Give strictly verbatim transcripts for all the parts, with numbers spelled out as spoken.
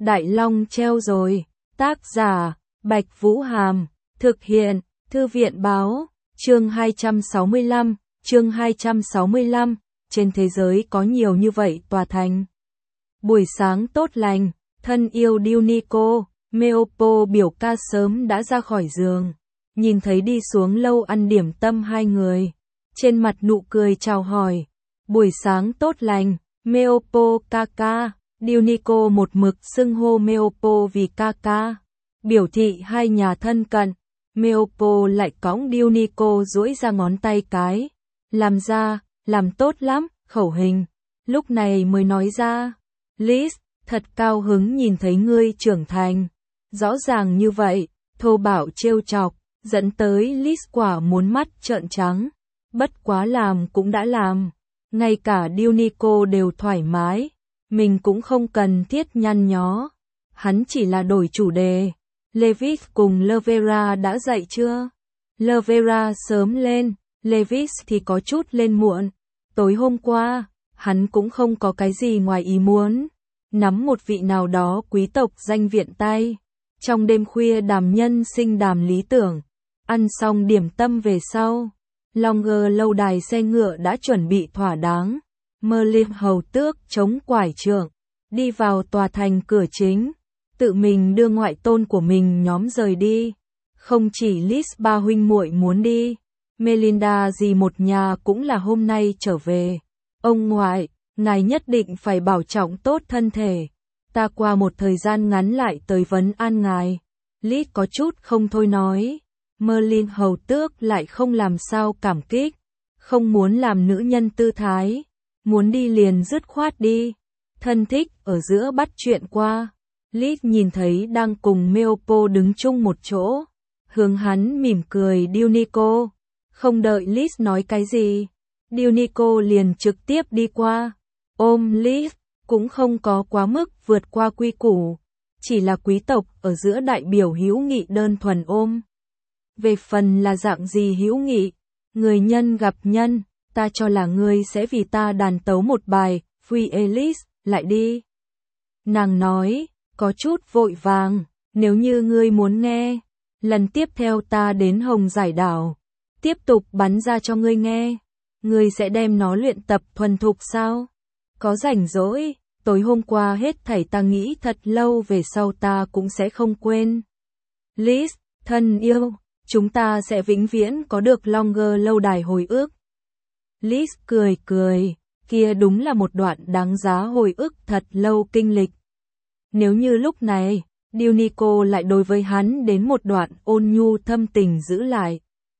Đại Long treo rồi. Tác giả, Bạch Vũ Hàm. Thực hiện, Thư viện Báo. Chương hai trăm sáu mươi lăm, chương hai trăm sáu mươi lăm, trên thế giới có nhiều như vậy tòa thành. Buổi sáng tốt lành, thân yêu Dionico, Meopo biểu ca sớm đã ra khỏi giường. Nhìn thấy đi xuống lâu ăn điểm tâm hai người. Trên mặt nụ cười chào hỏi. Buổi sáng tốt lành, Meopo ca ca. Dionico một mực xưng hô Meopo vì ca ca. Biểu thị hai nhà thân cận. Meopo lại cõng Dionico duỗi ra ngón tay cái. Làm ra, làm tốt lắm, khẩu hình. Lúc này mới nói ra. Liz, thật cao hứng nhìn thấy ngươi trưởng thành. Rõ ràng như vậy, thô bạo trêu chọc, dẫn tới Liz quả muốn mắt trợn trắng. Bất quá làm cũng đã làm. Ngay cả Dionico đều thoải mái. Mình cũng không cần thiết nhăn nhó. Hắn chỉ là đổi chủ đề. Levis cùng Lavera đã dậy chưa? Lavera sớm lên, Levis thì có chút lên muộn. Tối hôm qua, hắn cũng không có cái gì ngoài ý muốn. Nắm một vị nào đó quý tộc danh viện tay. Trong đêm khuya đàm nhân sinh đàm lý tưởng. Ăn xong điểm tâm về sau. Longer lâu đài xe ngựa đã chuẩn bị thỏa đáng. Merlin hầu tước chống quải trượng. Đi vào tòa thành cửa chính. Tự mình đưa ngoại tôn của mình nhóm rời đi. Không chỉ Liz ba huynh muội muốn đi. Melinda dì một nhà cũng là hôm nay trở về. Ông ngoại, ngài nhất định phải bảo trọng tốt thân thể. Ta qua một thời gian ngắn lại tới vấn an ngài. Liz có chút không thôi nói. Merlin hầu tước lại không làm sao cảm kích. Không muốn làm nữ nhân tư thái. Muốn đi liền dứt khoát đi. Thân thích ở giữa bắt chuyện qua. Liz nhìn thấy đang cùng Meopo đứng chung một chỗ. Hướng hắn mỉm cười Dionico. Không đợi Liz nói cái gì. Dionico liền trực tiếp đi qua. Ôm Liz, cũng không có quá mức vượt qua quy củ. Chỉ là quý tộc ở giữa đại biểu hữu nghị đơn thuần ôm. Về phần là dạng gì hữu nghị. Người nhân gặp nhân, ta cho là ngươi sẽ vì ta đàn tấu một bài. Free Alice, lại đi. Nàng nói. Có chút vội vàng, nếu như ngươi muốn nghe, lần tiếp theo ta đến Hồng Giải Đảo, tiếp tục bắn ra cho ngươi nghe, ngươi sẽ đem nó luyện tập thuần thục sao? Có rảnh rỗi, tối hôm qua hết thảy ta nghĩ thật lâu về sau ta cũng sẽ không quên. Liz, thân yêu, chúng ta sẽ vĩnh viễn có được Longer lâu đài hồi ức. Liz cười cười, kia đúng là một đoạn đáng giá hồi ức thật lâu kinh lịch. Nếu như lúc này, Dionico lại đối với hắn đến một đoạn ôn nhu thâm tình giữ lại.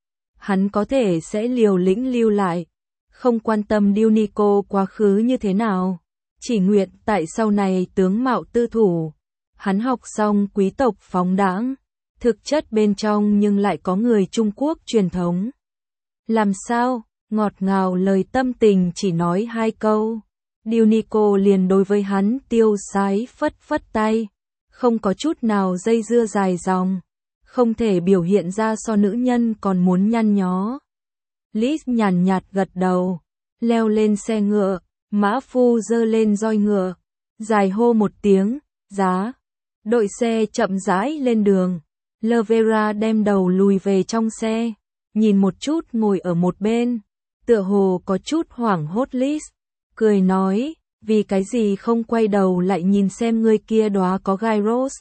Hắn có thể sẽ liều lĩnh lưu lại. Không quan tâm Dionico quá khứ như thế nào. Chỉ nguyện tại sau này tướng mạo tư thủ. Hắn học xong quý tộc phóng đãng. Thực chất bên trong nhưng lại có người Trung Quốc truyền thống. Làm sao, ngọt ngào lời tâm tình chỉ nói hai câu. Dionico liền đối với hắn tiêu sái phất phất tay, không có chút nào dây dưa dài dòng, không thể biểu hiện ra so nữ nhân còn muốn nhăn nhó. Liz nhàn nhạt gật đầu, leo lên xe ngựa, mã phu giơ lên roi ngựa, dài hô một tiếng, giá. Đội xe chậm rãi lên đường, Lavera đem đầu lùi về trong xe, nhìn một chút ngồi ở một bên, tựa hồ có chút hoảng hốt Liz. Cười nói, vì cái gì không quay đầu lại nhìn xem người kia đóa có gai rose.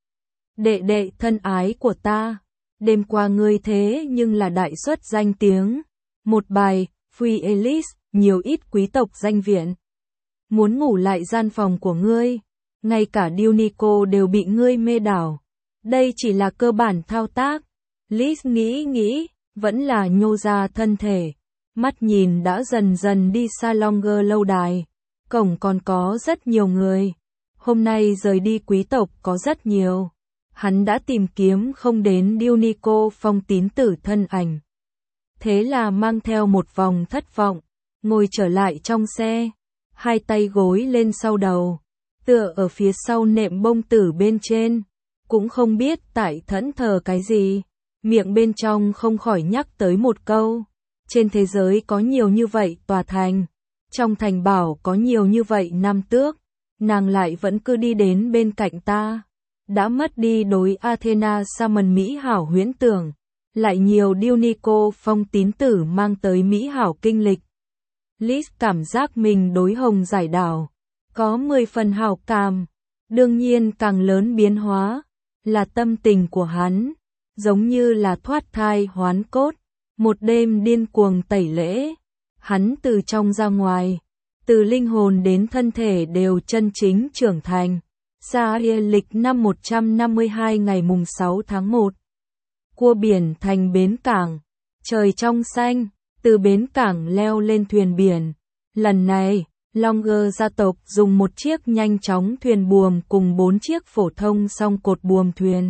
Đệ đệ thân ái của ta, đêm qua ngươi thế nhưng là đại xuất danh tiếng. Một bài, Free Alice, nhiều ít quý tộc danh viện. Muốn ngủ lại gian phòng của ngươi, ngay cả Dionico đều bị ngươi mê đảo. Đây chỉ là cơ bản thao tác. Liz nghĩ nghĩ, vẫn là nhô ra thân thể. Mắt nhìn đã dần dần đi xa Longer lâu đài. Cổng còn có rất nhiều người. Hôm nay rời đi quý tộc có rất nhiều. Hắn đã tìm kiếm không đến Dionico phong tín tử thân ảnh. Thế là mang theo một vòng thất vọng. Ngồi trở lại trong xe. Hai tay gối lên sau đầu. Tựa ở phía sau nệm bông tử bên trên. Cũng không biết tại thẫn thờ cái gì. Miệng bên trong không khỏi nhắc tới một câu. Trên thế giới có nhiều như vậy tòa thành. Trong thành bảo có nhiều như vậy nam tước. nàng lại vẫn cứ đi đến bên cạnh ta. Đã mất đi đối Athena Salmon mỹ hảo huyễn tưởng, lại nhiều Dionico phong tín tử mang tới mỹ hảo kinh lịch. Lis cảm giác mình đối Hồng Giải Đảo có mười phần hảo cảm, đương nhiên càng lớn biến hóa là tâm tình của hắn, giống như là thoát thai hoán cốt, một đêm điên cuồng tẩy lễ, hắn từ trong ra ngoài, từ linh hồn đến thân thể đều chân chính trưởng thành. Sa lịch năm một trăm năm mươi hai ngày mùng sáu tháng một. Cua biển thành bến cảng, trời trong xanh, từ bến cảng leo lên thuyền biển. Lần này, Longer gia tộc dùng một chiếc nhanh chóng thuyền buồm cùng bốn chiếc phổ thông song cột buồm thuyền.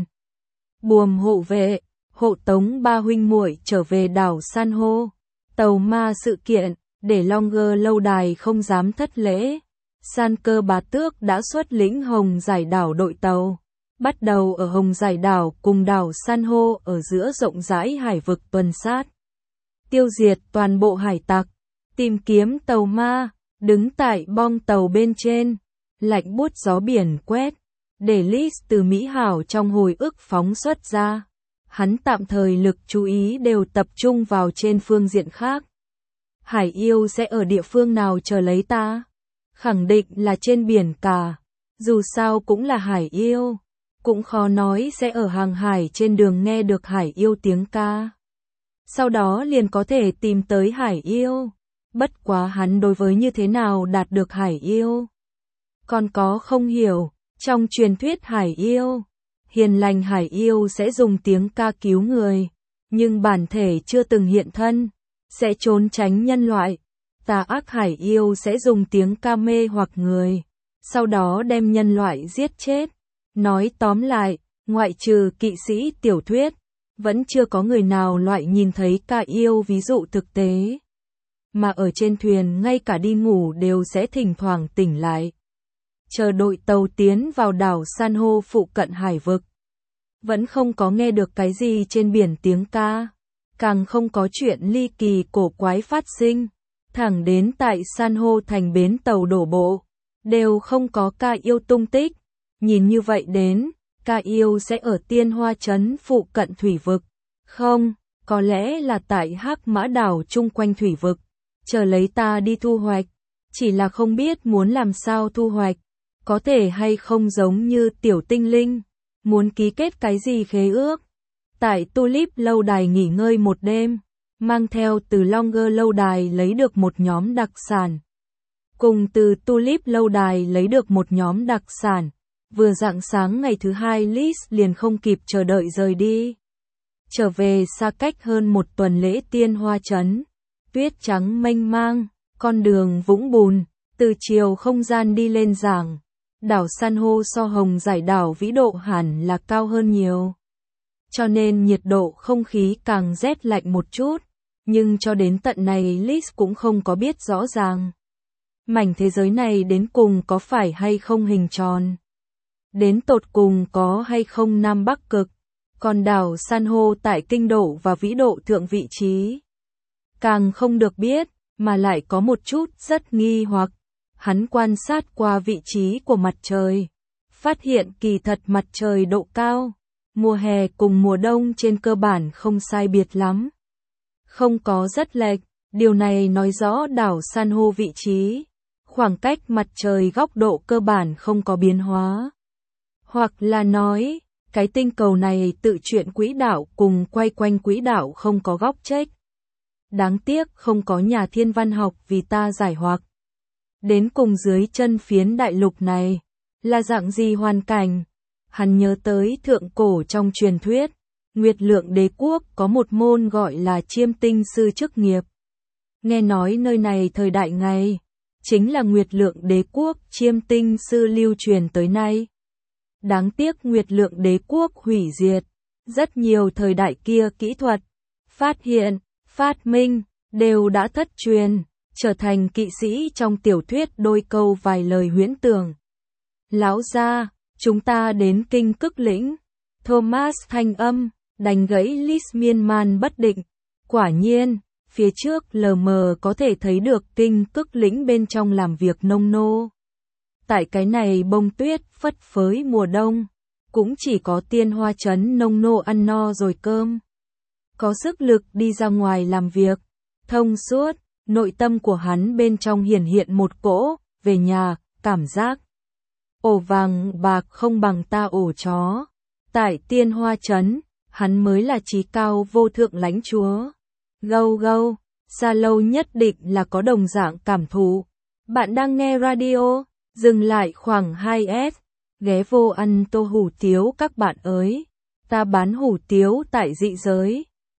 Buồm hộ vệ, hộ tống ba huynh muội trở về đảo San hô. Tàu ma sự kiện, để Longer lâu đài không dám thất lễ. San Cơ Bá Tước đã xuất lĩnh Hồng Giải Đảo đội tàu, bắt đầu ở Hồng Giải Đảo cùng đảo San hô ở giữa rộng rãi hải vực tuần sát, tiêu diệt toàn bộ hải tặc, tìm kiếm tàu ma, đứng tại bong tàu bên trên, lạnh buốt gió biển quét, để Lis từ mỹ hảo trong hồi ức phóng xuất ra. Hắn tạm thời lực chú ý đều tập trung vào trên phương diện khác. Hải yêu sẽ ở địa phương nào chờ lấy ta? Khẳng định là trên biển cả, dù sao cũng là hải yêu, cũng khó nói sẽ ở hàng hải trên đường nghe được hải yêu tiếng ca. Sau đó liền có thể tìm tới hải yêu, bất quá hắn đối với như thế nào đạt được hải yêu. Còn có không hiểu, trong truyền thuyết hải yêu, hiền lành hải yêu sẽ dùng tiếng ca cứu người, nhưng bản thể chưa từng hiện thân, sẽ trốn tránh nhân loại. Tà ác hải yêu sẽ dùng tiếng ca mê hoặc người, sau đó đem nhân loại giết chết. Nói tóm lại, ngoại trừ kỵ sĩ tiểu thuyết, vẫn chưa có người nào loại nhìn thấy ca yêu ví dụ thực tế. Mà ở trên thuyền ngay cả đi ngủ đều sẽ thỉnh thoảng tỉnh lại. Chờ đội tàu tiến vào đảo San hô phụ cận hải vực. Vẫn không có nghe được cái gì trên biển tiếng ca, càng không có chuyện ly kỳ cổ quái phát sinh. Thẳng đến tại San hô thành bến tàu đổ bộ, đều không có ca yêu tung tích. Nhìn như vậy đến, ca yêu sẽ ở Tiên Hoa Trấn phụ cận thủy vực. Không, có lẽ là tại Hắc Mã đảo chung quanh thủy vực, chờ lấy ta đi thu hoạch. Chỉ là không biết muốn làm sao thu hoạch, có thể hay không giống như tiểu tinh linh, muốn ký kết cái gì khế ước. Tại Tulip lâu đài nghỉ ngơi một đêm, mang theo từ Longer lâu đài lấy được một nhóm đặc sản. Cùng từ Tulip lâu đài lấy được một nhóm đặc sản, vừa rạng sáng ngày thứ hai Lis liền không kịp chờ đợi rời đi. Trở về xa cách hơn một tuần lễ Tiên Hoa Trấn, tuyết trắng mênh mang, con đường vũng bùn, từ chiều không gian đi lên giảng. Đảo San hô so Hồng Giải Đảo vĩ độ hẳn là cao hơn nhiều, cho nên nhiệt độ không khí càng rét lạnh một chút, nhưng cho đến tận này Lis cũng không có biết rõ ràng. Mảnh thế giới này đến cùng có phải hay không hình tròn? Đến tột cùng có hay không Nam Bắc cực? Còn đảo San hô tại kinh độ và vĩ độ thượng vị trí? Càng không được biết, mà lại có một chút rất nghi hoặc. Hắn quan sát qua vị trí của mặt trời, phát hiện kỳ thật mặt trời độ cao, mùa hè cùng mùa đông trên cơ bản không sai biệt lắm. Không có rất lệch, điều này nói rõ đảo San hô vị trí, khoảng cách mặt trời góc độ cơ bản không có biến hóa. Hoặc là nói, cái tinh cầu này tự chuyển quỹ đạo cùng quay quanh quỹ đạo không có góc chếch. Đáng tiếc không có nhà thiên văn học vì ta giải hoặc. Đến cùng dưới chân phiến đại lục này, là dạng gì hoàn cảnh? Hắn nhớ tới thượng cổ trong truyền thuyết, Nguyệt Lượng Đế quốc có một môn gọi là chiêm tinh sư chức nghiệp. Nghe nói nơi này thời đại ngày, chính là Nguyệt Lượng Đế quốc chiêm tinh sư lưu truyền tới nay. Đáng tiếc Nguyệt Lượng Đế quốc hủy diệt, rất nhiều thời đại kia kỹ thuật, phát hiện, phát minh, đều đã thất truyền, trở thành kỵ sĩ trong tiểu thuyết đôi câu vài lời huyễn tưởng. Lão gia, chúng ta đến Kinh Cức Lĩnh. Thomas thanh âm, đánh gãy Lis miên man bất định. Quả nhiên, phía trước lờ mờ có thể thấy được Kinh Cức Lĩnh bên trong làm việc nông nô. tại cái này bông tuyết phất phới mùa đông, cũng chỉ có Tiên Hoa Trấn nông nô ăn no rồi cơm. Có sức lực đi ra ngoài làm việc, thông suốt, nội tâm của hắn bên trong hiển hiện một cỗ, về nhà, cảm giác. Ổ vàng bạc không bằng ta ổ chó. Tại Tiên Hoa Trấn, hắn mới là trí cao vô thượng lãnh chúa. Gâu gâu, xa lâu nhất định là có đồng dạng cảm thụ. Bạn đang nghe radio, dừng lại khoảng hai s, ghé vô ăn tô hủ tiếu các bạn ơi. Ta bán hủ tiếu tại dị giới.